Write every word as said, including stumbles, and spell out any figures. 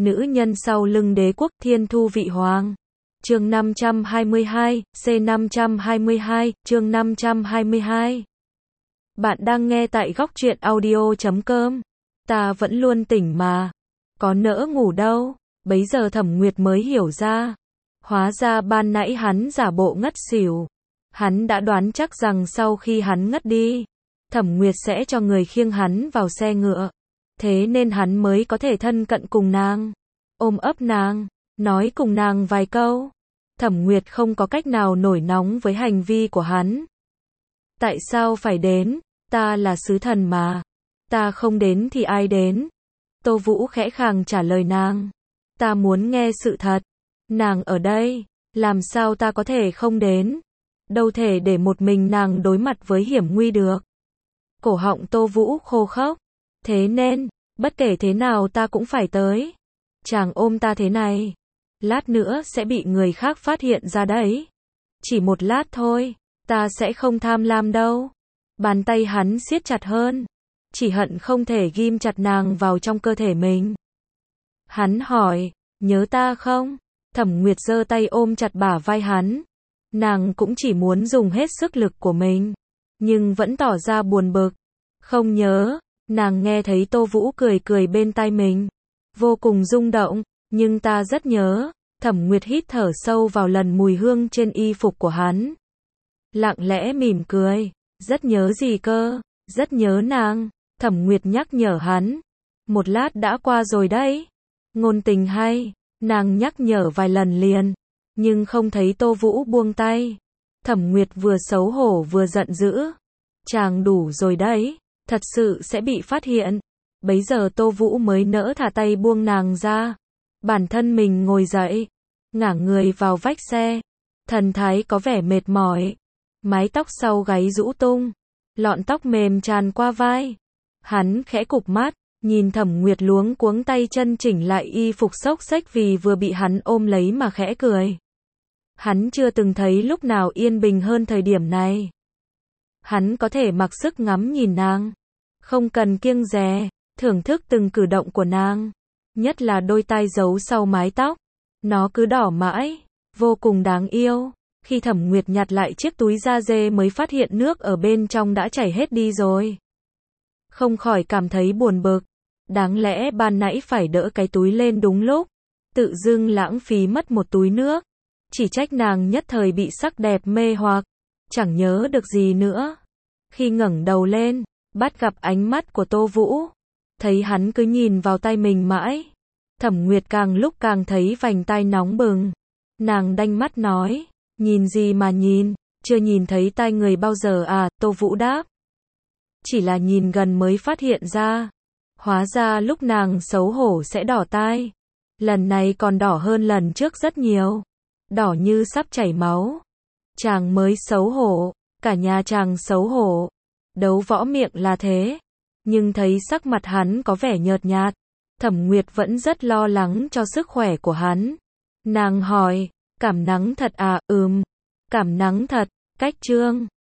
nữ nhân sau lưng đế quốc Thiên Thu Vị Hoàng. Chương năm trăm hai mươi hai, C năm trăm hai mươi hai, chương năm trăm hai mươi hai. Bạn đang nghe tại góc truyện audio chấm com. Ta vẫn luôn tỉnh mà, có nỡ ngủ đâu. Bấy giờ Thẩm Nguyệt mới hiểu ra, hóa ra ban nãy hắn giả bộ ngất xỉu. Hắn đã đoán chắc rằng sau khi hắn ngất đi, Thẩm Nguyệt sẽ cho người khiêng hắn vào xe ngựa. Thế nên hắn mới có thể thân cận cùng nàng, ôm ấp nàng, nói cùng nàng vài câu. Thẩm Nguyệt không có cách nào nổi nóng với hành vi của hắn. Tại sao phải đến? Ta là sứ thần mà. Ta không đến thì ai đến? Tô Vũ khẽ khàng trả lời nàng. Ta muốn nghe sự thật. Nàng ở đây, làm sao ta có thể không đến? Đâu thể để một mình nàng đối mặt với hiểm nguy được. Cổ họng Tô Vũ khô khốc. Thế nên, bất kể thế nào ta cũng phải tới. Chàng ôm ta thế này, lát nữa sẽ bị người khác phát hiện ra đấy. Chỉ một lát thôi, ta sẽ không tham lam đâu. Bàn tay hắn siết chặt hơn, chỉ hận không thể ghim chặt nàng vào trong cơ thể mình. Hắn hỏi, nhớ ta không? Thẩm Nguyệt giơ tay ôm chặt bả vai hắn. Nàng cũng chỉ muốn dùng hết sức lực của mình, nhưng vẫn tỏ ra buồn bực. Không nhớ. Nàng nghe thấy Tô Vũ cười cười bên tai mình, vô cùng rung động, nhưng ta rất nhớ. Thẩm Nguyệt hít thở sâu vào lần mùi hương trên y phục của hắn, lặng lẽ mỉm cười. Rất nhớ gì cơ? Rất nhớ nàng. Thẩm Nguyệt nhắc nhở hắn. Một lát đã qua rồi đấy. Ngôn tình hay. Nàng nhắc nhở vài lần liền, nhưng không thấy Tô Vũ buông tay. Thẩm Nguyệt vừa xấu hổ vừa giận dữ. Chàng đủ rồi đấy. Thật sự sẽ bị phát hiện. Bấy giờ Tô Vũ mới nỡ thả tay buông nàng ra. Bản thân mình ngồi dậy, ngả người vào vách xe. Thần thái có vẻ mệt mỏi. Mái tóc sau gáy rũ tung, lọn tóc mềm tràn qua vai. Hắn khẽ cụp mắt, nhìn Thẩm Nguyệt luống cuống tay chân chỉnh lại y phục xốc xếch vì vừa bị hắn ôm lấy mà khẽ cười. Hắn chưa từng thấy lúc nào yên bình hơn thời điểm này. Hắn có thể mặc sức ngắm nhìn nàng, không cần kiêng dè, thưởng thức từng cử động của nàng. Nhất là đôi tai giấu sau mái tóc. Nó cứ đỏ mãi, vô cùng đáng yêu. Khi Thẩm Nguyệt nhặt lại chiếc túi da dê mới phát hiện nước ở bên trong đã chảy hết đi rồi. Không khỏi cảm thấy buồn bực. Đáng lẽ ban nãy phải đỡ cái túi lên đúng lúc. Tự dưng lãng phí mất một túi nước. Chỉ trách nàng nhất thời bị sắc đẹp mê hoặc, chẳng nhớ được gì nữa. Khi ngẩng đầu lên, bắt gặp ánh mắt của Tô Vũ, thấy hắn cứ nhìn vào tay mình mãi. Thẩm Nguyệt càng lúc càng thấy vành tai nóng bừng. Nàng đanh mắt nói, nhìn gì mà nhìn, chưa nhìn thấy tai người bao giờ à? Tô Vũ đáp, chỉ là nhìn gần mới phát hiện ra. Hóa ra lúc nàng xấu hổ sẽ đỏ tai. Lần này còn đỏ hơn lần trước rất nhiều, đỏ như sắp chảy máu. Chàng mới xấu hổ, cả nhà chàng xấu hổ. Đấu võ miệng là thế, nhưng thấy sắc mặt hắn có vẻ nhợt nhạt. Thẩm Nguyệt vẫn rất lo lắng cho sức khỏe của hắn. Nàng hỏi, cảm nắng thật à? Ừm, cảm nắng thật. Cách chương